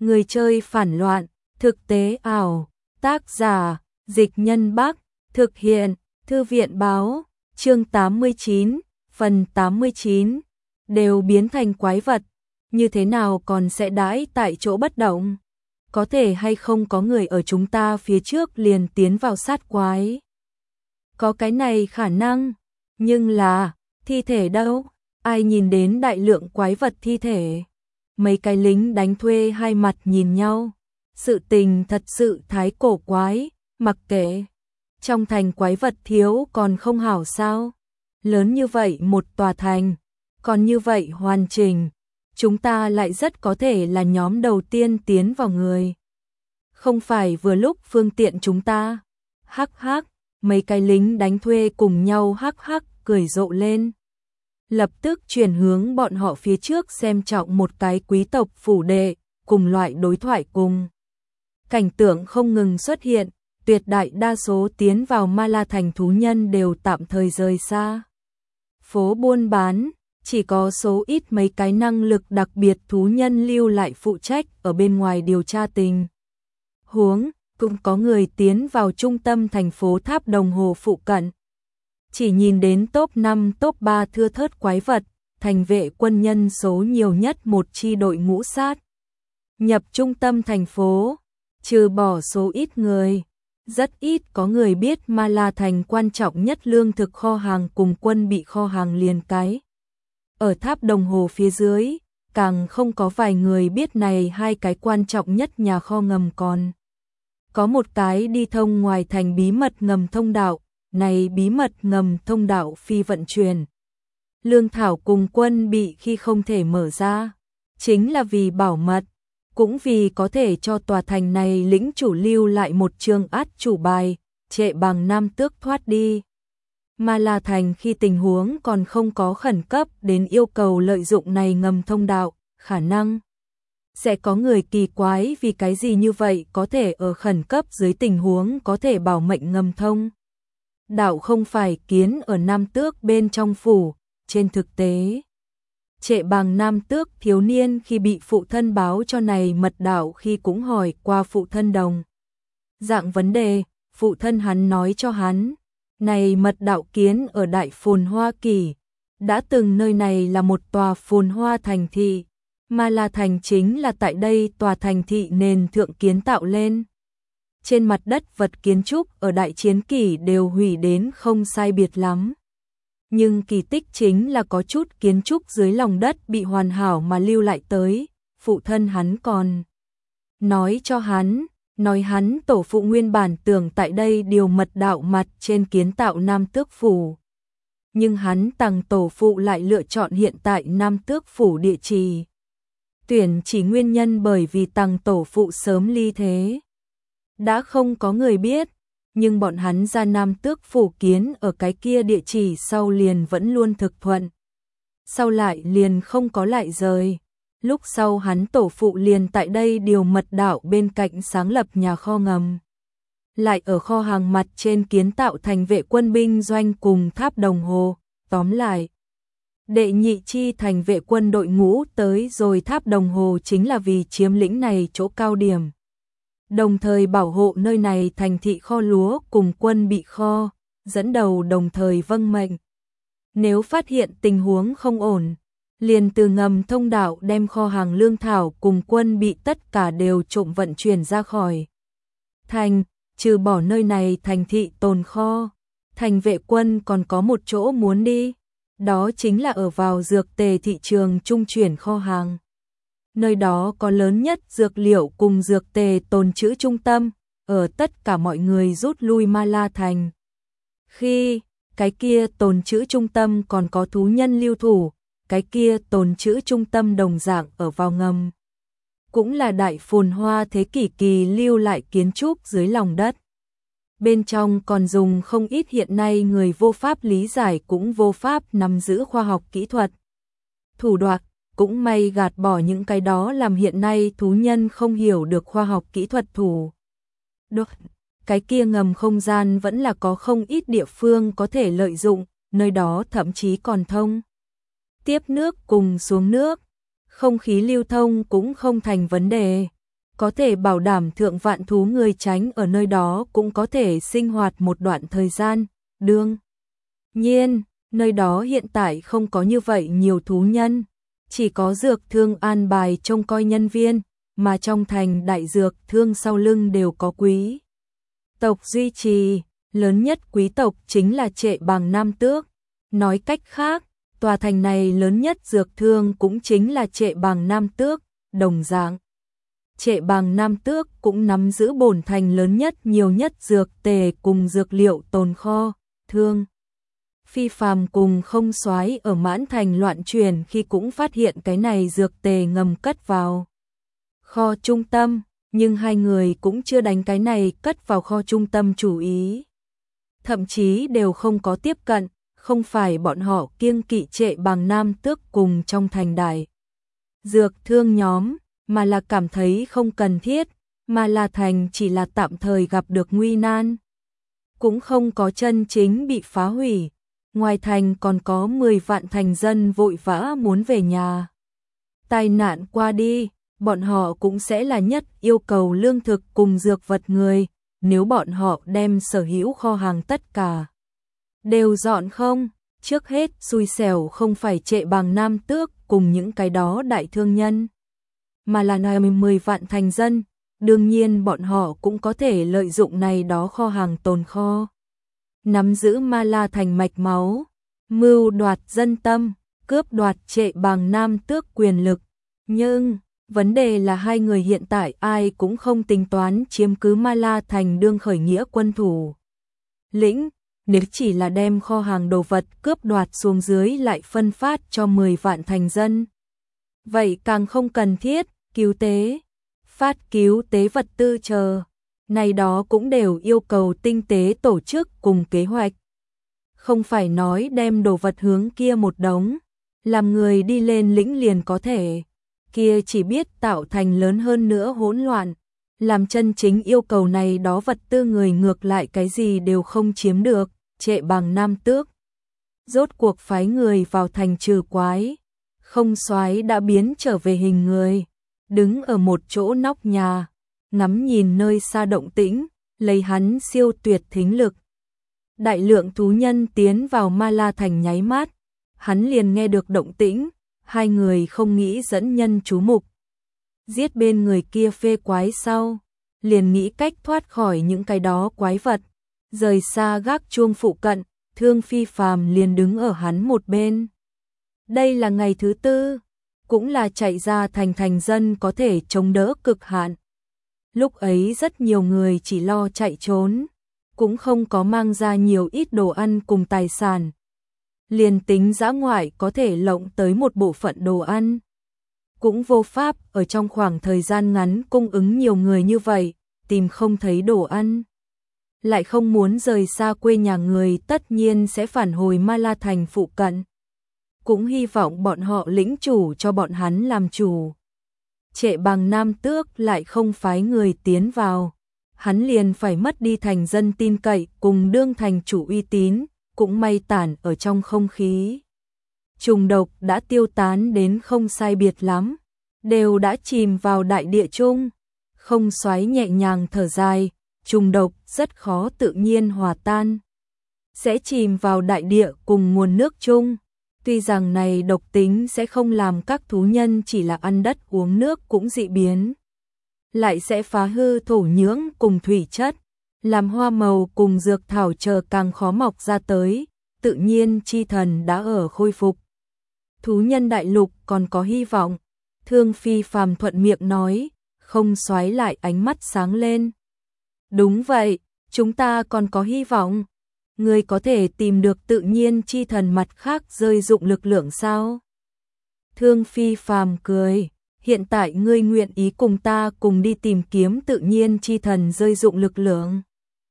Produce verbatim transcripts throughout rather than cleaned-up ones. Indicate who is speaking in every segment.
Speaker 1: Người chơi phản loạn, thực tế ảo, tác giả, Dịch Nhân Bắc, thực hiện, Thư viện báo, chương tám mươi chín, phần tám mươi chín, đều biến thành quái vật, như thế nào còn sẽ đãi tại chỗ bất động? Có thể hay không có người ở chúng ta phía trước liền tiến vào sát quái? Có cái này khả năng, nhưng là, thi thể đâu? Ai nhìn đến đại lượng quái vật thi thể? Mấy cái lính đánh thuê hai mặt nhìn nhau. Sự tình thật sự thái cổ quái, mặc kệ. Trong thành quái vật thiếu còn không hảo sao? Lớn như vậy một tòa thành, còn như vậy hoàn chỉnh. Chúng ta lại rất có thể là nhóm đầu tiên tiến vào người. Không phải vừa lúc phương tiện chúng ta. Hắc hắc, mấy cái lính đánh thuê cùng nhau hắc hắc cười rộ lên. Lập tức chuyển hướng bọn họ phía trước xem trọng một cái quý tộc phủ đệ, cùng loại đối thoại cùng. Cảnh tượng không ngừng xuất hiện, tuyệt đại đa số tiến vào Ma La Thành thú nhân đều tạm thời rời xa. Phố buôn bán, chỉ có số ít mấy cái năng lực đặc biệt thú nhân lưu lại phụ trách ở bên ngoài điều tra tình huống, cũng có người tiến vào trung tâm thành phố Tháp Đồng Hồ phụ cận. Chỉ nhìn đến top năm top ba thưa thớt quái vật, thành vệ quân nhân số nhiều nhất một chi đội ngũ sát. Nhập trung tâm thành phố, trừ bỏ số ít người, rất ít có người biết Ma La Thành quan trọng nhất lương thực kho hàng cùng quân bị kho hàng liền cái. Ở Tháp Đồng Hồ phía dưới, càng không có vài người biết này hai cái quan trọng nhất nhà kho ngầm còn. Có một cái đi thông ngoài thành bí mật ngầm thông đạo, này bí mật ngầm thông đạo phi vận chuyển. Lương thảo cùng quân bị khi không thể mở ra, chính là vì bảo mật, cũng vì có thể cho tòa thành này lĩnh chủ lưu lại một chương át chủ bài, trệ bằng nam tước thoát đi. Ma La Thành khi tình huống còn không có khẩn cấp đến yêu cầu lợi dụng này ngầm thông đạo, khả năng sẽ có người kỳ quái vì cái gì như vậy có thể ở khẩn cấp dưới tình huống có thể bảo mệnh ngầm thông. Đạo không phải kiến ở nam tước bên trong phủ, trên thực tế. Trệ bằng nam tước thiếu niên khi bị phụ thân báo cho này mật đạo khi cũng hỏi qua phụ thân đồng. Dạng vấn đề, phụ thân hắn nói cho hắn, này mật đạo kiến ở Đại Phồn Hoa Kỳ, đã từng nơi này là một tòa phồn hoa thành thị, Ma La Thành chính là tại đây tòa thành thị nền thượng kiến tạo lên. Trên mặt đất vật kiến trúc ở đại chiến kỷ đều hủy đến không sai biệt lắm. Nhưng kỳ tích chính là có chút kiến trúc dưới lòng đất bị hoàn hảo mà lưu lại tới, phụ thân hắn còn nói cho hắn, nói hắn tổ phụ nguyên bản tưởng tại đây điều mật đạo mặt trên kiến tạo Nam Tước Phủ. Nhưng hắn tằng tổ phụ lại lựa chọn hiện tại Nam Tước Phủ địa chỉ. Tuyển chỉ nguyên nhân bởi vì tằng tổ phụ sớm ly thế. Đã không có người biết, nhưng bọn hắn ra Nam Tước Phủ kiến ở cái kia địa chỉ sau liền vẫn luôn thực thuận. Sau lại liền không có lại rời. Lúc sau hắn tổ phụ liền tại đây điều mật đạo bên cạnh sáng lập nhà kho ngầm. Lại ở kho hàng mặt trên kiến tạo thành vệ quân binh doanh cùng Tháp Đồng Hồ, tóm lại. Đệ nhị chi thành vệ quân đội ngũ tới rồi Tháp Đồng Hồ chính là vì chiếm lĩnh này chỗ cao điểm. Đồng thời bảo hộ nơi này thành thị kho lúa cùng quân bị kho, dẫn đầu đồng thời vâng mệnh. Nếu phát hiện tình huống không ổn, liền từ ngầm thông đạo đem kho hàng lương thảo cùng quân bị tất cả đều trộm vận chuyển ra khỏi thành, trừ bỏ nơi này thành thị tồn kho. Thành vệ quân còn có một chỗ muốn đi, đó chính là ở vào dược tề thị trường trung chuyển kho hàng. Nơi đó có lớn nhất dược liệu cùng dược tề tồn trữ trung tâm, ở tất cả mọi người rút lui Ma La Thành. Khi cái kia tồn trữ trung tâm còn có thú nhân lưu thủ, cái kia tồn trữ trung tâm đồng dạng ở vào ngầm. Cũng là đại phồn hoa thế kỷ kỳ lưu lại kiến trúc dưới lòng đất. Bên trong còn dùng không ít hiện nay người vô pháp lý giải cũng vô pháp nắm giữ khoa học kỹ thuật. Thủ đoạn, cũng may gạt bỏ những cái đó làm hiện nay thú nhân không hiểu được khoa học kỹ thuật thủ. Được, cái kia ngầm không gian vẫn là có không ít địa phương có thể lợi dụng, nơi đó thậm chí còn thông. Tiếp nước cùng xuống nước, không khí lưu thông cũng không thành vấn đề. có thể bảo đảm thượng vạn thú người tránh ở nơi đó cũng có thể sinh hoạt một đoạn thời gian. Đương nhiên, nơi đó hiện tại không có như vậy nhiều thú nhân, chỉ có dược thương an bài trông coi nhân viên, mà trong thành đại dược thương sau lưng đều có quý tộc duy trì, lớn nhất quý tộc chính là Trệ Bàng Nam Tước. Nói cách khác, tòa thành này lớn nhất dược thương cũng chính là Trệ Bàng Nam Tước, đồng dạng. Trệ Bàng Nam Tước cũng nắm giữ bổn thành lớn nhất nhiều nhất dược tề cùng dược liệu tồn kho, thương. Phi Phàm cùng Không Soái ở Mãn Thành loạn truyền khi cũng phát hiện cái này dược tề ngầm cất vào kho trung tâm, nhưng hai người cũng chưa đánh cái này cất vào kho trung tâm chủ ý. Thậm chí đều không có tiếp cận, không phải bọn họ kiêng kỵ Trệ Bàng Nam Tước cùng trong thành đại dược thương nhóm, mà là cảm thấy không cần thiết, mà là thành chỉ là tạm thời gặp được nguy nan. Cũng không có chân chính bị phá hủy, ngoài thành còn có mười vạn thành dân vội vã muốn về nhà. Tai nạn qua đi, bọn họ cũng sẽ là nhất yêu cầu lương thực cùng dược vật người, nếu bọn họ đem sở hữu kho hàng tất cả đều dọn không, trước hết xui xẻo không phải Trệ Bàng Nam Tước cùng những cái đó đại thương nhân, mà là nơi mười vạn thành dân, đương nhiên bọn họ cũng có thể lợi dụng này đó kho hàng tồn kho. Nắm giữ Ma La thành mạch máu, mưu đoạt dân tâm, cướp đoạt Trệ Bàng Nam Tước quyền lực, nhưng vấn đề là hai người hiện tại ai cũng không tính toán chiếm cứ Ma La thành đương khởi nghĩa quân thủ lĩnh, nếu chỉ là đem kho hàng đồ vật cướp đoạt xuống dưới lại phân phát cho mười vạn thành dân. Vậy càng không cần thiết, cứu tế, phát cứu tế vật tư chờ, này đó cũng đều yêu cầu tinh tế tổ chức cùng kế hoạch. Không phải nói đem đồ vật hướng kia một đống, làm người đi lên lĩnh liền có thể, kia chỉ biết tạo thành lớn hơn nữa hỗn loạn, làm chân chính yêu cầu này đó vật tư người ngược lại cái gì đều không chiếm được. Trệ Bàng Nam Tước rốt cuộc phái người vào thành trừ quái, Không Soái đã biến trở về hình người, đứng ở một chỗ nóc nhà, ngắm nhìn nơi xa động tĩnh, lấy hắn siêu tuyệt thính lực. Đại lượng thú nhân tiến vào Ma La thành nháy mắt, hắn liền nghe được động tĩnh, hai người không nghĩ dẫn nhân chú mục, giết bên người kia phê quái sau, liền nghĩ cách thoát khỏi những cái đó quái vật. Rời xa gác chuông phụ cận, Thương Phi Phàm liền đứng ở hắn một bên. Đây là ngày thứ tư, cũng là chạy ra thành thành dân có thể chống đỡ cực hạn. Lúc ấy rất nhiều người chỉ lo chạy trốn, cũng không có mang ra nhiều ít đồ ăn cùng tài sản. Liền tính dã ngoại có thể lộng tới một bộ phận đồ ăn, cũng vô pháp ở trong khoảng thời gian ngắn cung ứng nhiều người như vậy, tìm không thấy đồ ăn. Lại không muốn rời xa quê nhà người tất nhiên sẽ phản hồi Ma La thành phụ cận. Cũng hy vọng bọn họ lĩnh chủ cho bọn hắn làm chủ. Trệ Bàng Nam Tước lại không phái người tiến vào. Hắn liền phải mất đi thành dân tin cậy cùng đương thành chủ uy tín, cũng may tản ở trong không khí. Trùng độc đã tiêu tán đến không sai biệt lắm, đều đã chìm vào đại địa chung. Không Soái nhẹ nhàng thở dài. Trùng độc rất khó tự nhiên hòa tan, sẽ chìm vào đại địa cùng nguồn nước chung. Tuy rằng này độc tính sẽ không làm các thú nhân chỉ là ăn đất uống nước cũng dị biến, lại sẽ phá hư thổ nhưỡng cùng thủy chất, làm hoa màu cùng dược thảo chờ càng khó mọc ra tới, tự nhiên chi thần đã ở khôi phục. Thú nhân đại lục còn có hy vọng, Thương Phi Phàm thuận miệng nói, Không Soái lại ánh mắt sáng lên. Đúng vậy, chúng ta còn có hy vọng. Ngươi có thể tìm được tự nhiên chi thần mặt khác rơi dụng lực lượng sao? Thương Phi Phàm cười, hiện tại ngươi nguyện ý cùng ta cùng đi tìm kiếm tự nhiên chi thần rơi dụng lực lượng.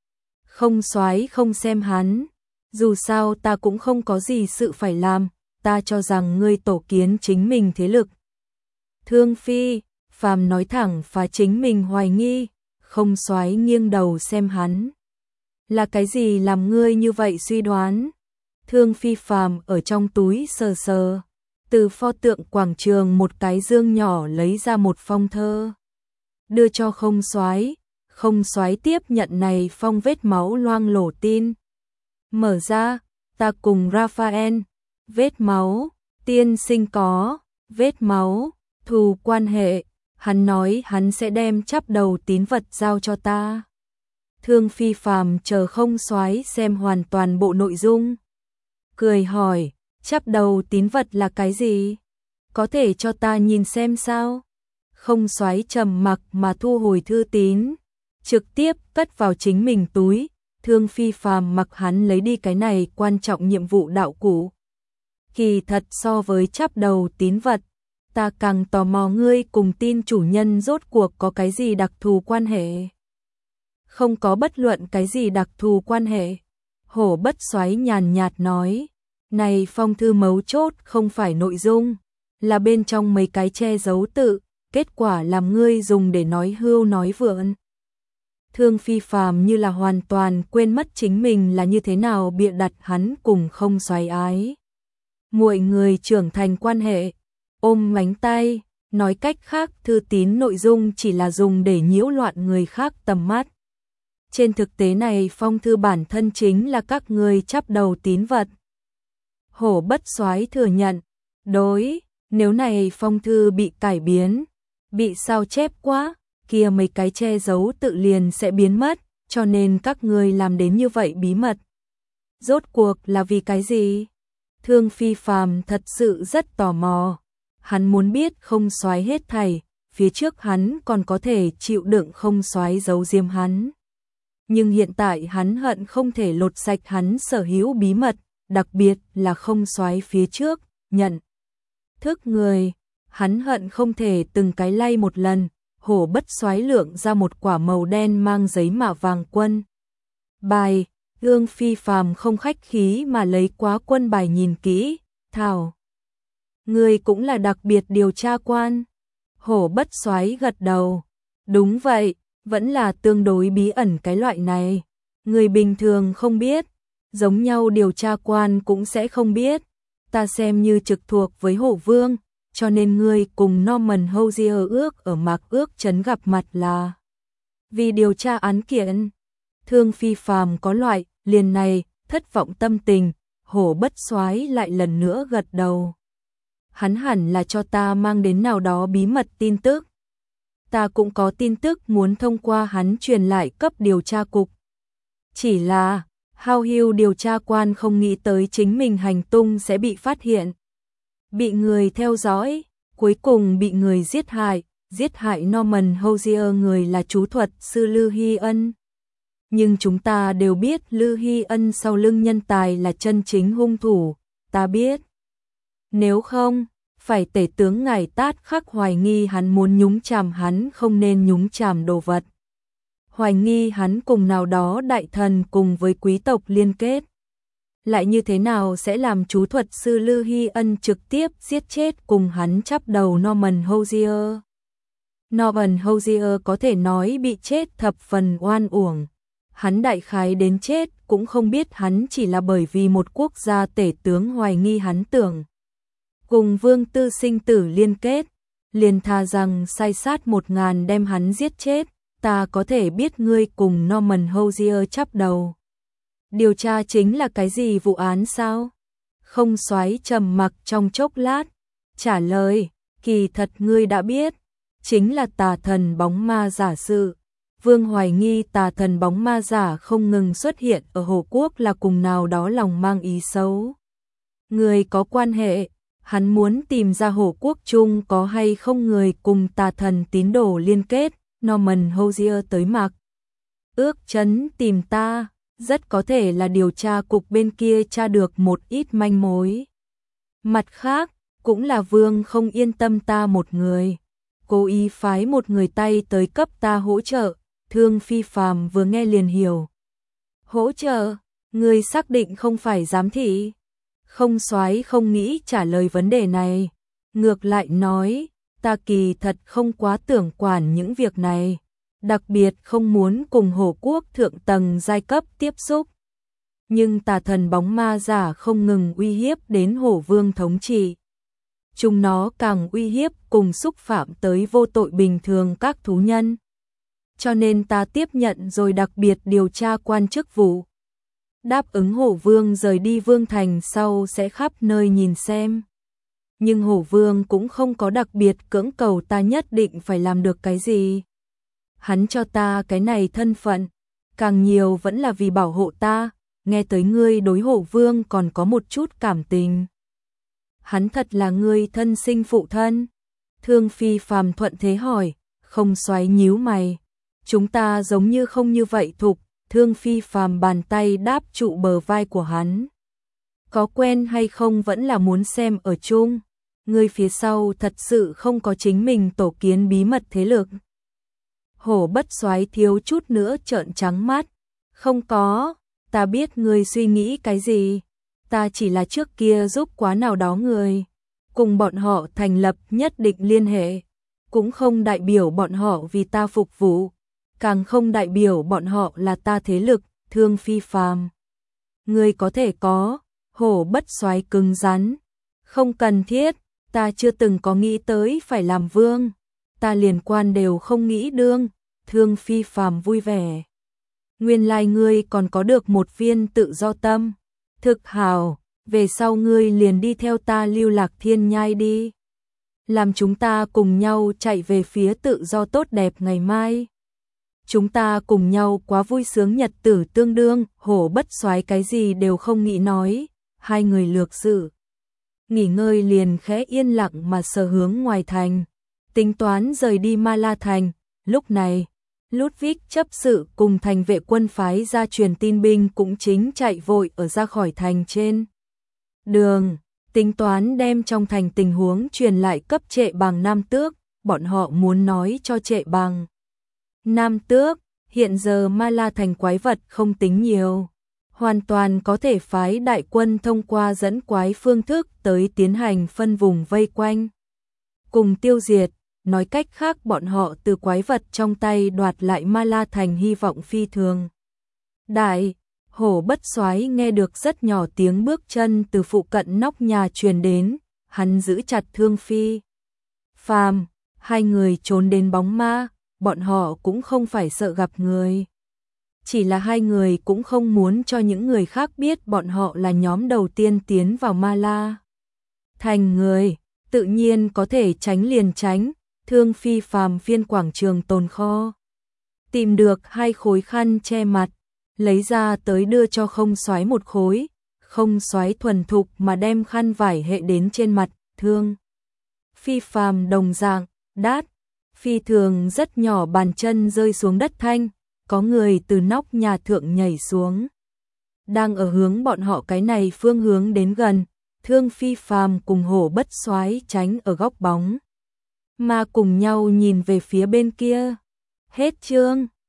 Speaker 1: Không Soái không xem hắn, dù sao ta cũng không có gì sự phải làm, ta cho rằng ngươi tổ kiến chính mình thế lực. Thương Phi Phàm nói thẳng phá chính mình hoài nghi. Không Soái nghiêng đầu xem hắn. Là cái gì làm ngươi như vậy suy đoán? Thương Phi Phàm ở trong túi sờ sờ, từ pho tượng quảng trường một cái dương nhỏ lấy ra một phong thơ. đưa cho Không Soái. Không Soái tiếp nhận này phong vết máu loang lổ tin. Mở ra, ta cùng Raphael, vết máu, tiên sinh có, vết máu, thù quan hệ, hắn nói hắn sẽ đem chắp đầu tín vật giao cho ta. Thương Phi Phàm chờ Không Soái xem hoàn toàn bộ nội dung. Cười hỏi, chắp đầu tín vật là cái gì? Có thể cho ta nhìn xem sao? Không Soái trầm mặc mà thu hồi thư tín, trực tiếp cất vào chính mình túi. Thương Phi Phàm mặc hắn lấy đi cái này quan trọng nhiệm vụ đạo cụ. Kỳ thật so với chắp đầu tín vật, ta càng tò mò ngươi cùng tin chủ nhân rốt cuộc có cái gì đặc thù quan hệ. Không có bất luận cái gì đặc thù quan hệ. Hổ Bất Soái nhàn nhạt nói, này phong thư mấu chốt không phải nội dung, là bên trong mấy cái che giấu tự, kết quả làm ngươi dùng để nói hưu nói vượn. Thương Phi Phàm như là hoàn toàn quên mất chính mình là như thế nào bịa đặt hắn cùng Không Soái ái. Mọi người trưởng thành quan hệ, ôm mánh tay, nói cách khác thư tín nội dung chỉ là dùng để nhiễu loạn người khác tầm mắt. Trên thực tế này phong thư bản thân chính là các ngươi chắp đầu tín vật. Hổ Bất Soái thừa nhận, đối, nếu này phong thư bị cải biến, bị sao chép quá, kia mấy cái che giấu tự liền sẽ biến mất, cho nên các ngươi làm đến như vậy bí mật. Rốt cuộc là vì cái gì? Thương Phi Phàm thật sự rất tò mò. Hắn muốn biết Không Soái hết thảy, phía trước hắn còn có thể chịu đựng Không Soái giấu diêm hắn. Nhưng hiện tại hắn hận không thể lột sạch hắn sở hữu bí mật, đặc biệt là Không Soái phía trước, nhận thức người, hắn hận không thể từng cái lay một lần. Hổ Bất Soái lượng ra một quả màu đen mang giấy mạ vàng quân bài, Thương Phi Phàm không khách khí mà lấy quá quân bài nhìn kỹ, thảo. Người cũng là đặc biệt điều tra quan. Hổ Bất Soái gật đầu, đúng vậy, vẫn là tương đối bí ẩn cái loại này. Người bình thường không biết, giống nhau điều tra quan cũng sẽ không biết. Ta xem như trực thuộc với Hổ Vương, cho nên ngươi cùng Norman Hosier ước ở Mạc Ước Trấn gặp mặt là vì điều tra án kiện. Thương Phi Phàm có loại liền này thất vọng tâm tình. Hổ Bất Soái lại lần nữa gật đầu. Hắn hẳn là cho ta mang đến nào đó bí mật tin tức. Ta cũng có tin tức muốn thông qua hắn truyền lại cấp điều tra cục. Chỉ là hao hưu điều tra quan không nghĩ tới chính mình hành tung sẽ bị phát hiện. Bị người theo dõi, cuối cùng bị người giết hại. Giết hại Norman Hosier người là chú thuật sư Lư Hy Ân. Nhưng chúng ta đều biết Lư Hy Ân sau lưng nhân tài là chân chính hung thủ, ta biết. Nếu không, phải tể tướng ngài Tát Khắc hoài nghi hắn muốn nhúng chàm hắn không nên nhúng chàm đồ vật. Hoài nghi hắn cùng nào đó đại thần cùng với quý tộc liên kết. Lại như thế nào sẽ làm chú thuật sư Lư Hy Ân trực tiếp giết chết cùng hắn chắp đầu Norman Hosier. Norman Hosier có thể nói bị chết thập phần oan uổng. Hắn đại khái đến chết cũng không biết hắn chỉ là bởi vì một quốc gia tể tướng hoài nghi hắn tưởng cùng vương tư sinh tử liên kết, liền tha rằng sai sát một ngàn đem hắn giết chết. Ta có thể biết ngươi cùng Norman Hosier chắp đầu điều tra chính là cái gì vụ án sao? Không Soái trầm mặc trong chốc lát, trả lời, kỳ thật ngươi đã biết, chính là tà thần bóng ma giả sự. Vương hoài nghi tà thần bóng ma giả không ngừng xuất hiện ở Hồ Quốc là cùng nào đó lòng mang ý xấu. Người có quan hệ, hắn muốn tìm ra Hồ Quốc chung có hay không người cùng tà thần tín đồ liên kết. Norman Hosier tới Mạc Ước Trấn tìm ta, rất có thể là điều tra cục bên kia tra được một ít manh mối. Mặt khác, cũng là Vương không yên tâm ta một người, cố ý phái một người tay tới cấp ta hỗ trợ. Thương Phi Phàm vừa nghe liền hiểu. Hỗ trợ, người xác định không phải giám thị. Không Soái không nghĩ trả lời vấn đề này, ngược lại nói, ta kỳ thật không quá tưởng quản những việc này, đặc biệt không muốn cùng Hồ Quốc thượng tầng giai cấp tiếp xúc. Nhưng tà thần bóng ma giả không ngừng uy hiếp đến Hổ Vương thống trị. chúng nó càng uy hiếp cùng xúc phạm tới vô tội bình thường các thú nhân. Cho nên ta tiếp nhận rồi đặc biệt điều tra quan chức vụ. Đáp ứng Hổ Vương rời đi Vương Thành sau sẽ khắp nơi nhìn xem. Nhưng Hổ Vương cũng không có đặc biệt cưỡng cầu ta nhất định phải làm được cái gì. Hắn cho ta cái này thân phận, càng nhiều vẫn là vì bảo hộ ta, nghe tới ngươi đối Hổ Vương còn có một chút cảm tình. Hắn thật là ngươi thân sinh phụ thân? Thương Phi Phàm thuận thế hỏi, không xoáy nhíu mày. Chúng ta giống như không như vậy thục, Thương Phi Phàm bàn tay đáp trụ bờ vai của hắn. Có quen hay không vẫn là muốn xem ở chung. Ngươi phía sau thật sự không có chính mình tổ kiến bí mật thế lực. Hổ Bất Soái thiếu chút nữa trợn trắng mắt. Không có, ta biết ngươi suy nghĩ cái gì. Ta chỉ là trước kia giúp quá nào đó người. Cùng bọn họ thành lập nhất định liên hệ. Cũng không đại biểu bọn họ vì ta phục vụ. Càng không đại biểu bọn họ là ta thế lực, Thương Phi Phàm. Ngươi có thể có, Hổ Bất Soái cứng rắn. Không cần thiết, ta chưa từng có nghĩ tới phải làm vương. Ta liền quan đều không nghĩ đương, Thương Phi Phàm vui vẻ. Nguyên lai ngươi còn có được một viên tự do tâm. Thực hào, về sau ngươi liền đi theo ta lưu lạc thiên nhai đi. Làm chúng ta cùng nhau chạy về phía tự do tốt đẹp ngày mai. Chúng ta cùng nhau quá vui sướng nhật tử tương đương, Hổ Bất Soái cái gì đều không nghĩ nói, hai người lược sự. Nghỉ ngơi liền khẽ yên lặng mà sờ hướng ngoài thành, tính toán rời đi Ma La Thành. Lúc này, Ludwig chấp sự cùng thành vệ quân phái ra truyền tin binh cũng chính chạy vội ở ra khỏi thành trên đường, tính toán đem trong thành tình huống truyền lại cấp Trệ Bằng Nam Tước, bọn họ muốn nói cho Trệ Bằng Nam Tước, hiện giờ Ma La Thành quái vật không tính nhiều, hoàn toàn có thể phái đại quân thông qua dẫn quái phương thức tới tiến hành phân vùng vây quanh, cùng tiêu diệt. Nói cách khác bọn họ từ quái vật trong tay đoạt lại Ma La Thành hy vọng phi thường đại. Hổ Bất Soái nghe được rất nhỏ tiếng bước chân từ phụ cận nóc nhà truyền đến, hắn giữ chặt Thương Phi Phàm, hai người trốn đến bóng ma, bọn họ cũng không phải sợ gặp người. Chỉ là hai người cũng không muốn cho những người khác biết bọn họ là nhóm đầu tiên tiến vào Ma La Thành người, tự nhiên có thể tránh liền tránh. Thương Phi Phàm phiên quảng trường tồn kho, tìm được hai khối khăn che mặt, lấy ra tới đưa cho Không Soái một khối. Không Soái thuần thục mà đem khăn vải hệ đến trên mặt. Thương Phi Phàm đồng dạng, đát, phi thường rất nhỏ bàn chân rơi xuống đất thanh, có người từ nóc nhà thượng nhảy xuống, đang ở hướng bọn họ cái này phương hướng đến gần. Thương Phi Phàm cùng Hổ Bất Soái tránh ở góc bóng mà cùng nhau nhìn về phía bên kia. Hết chương.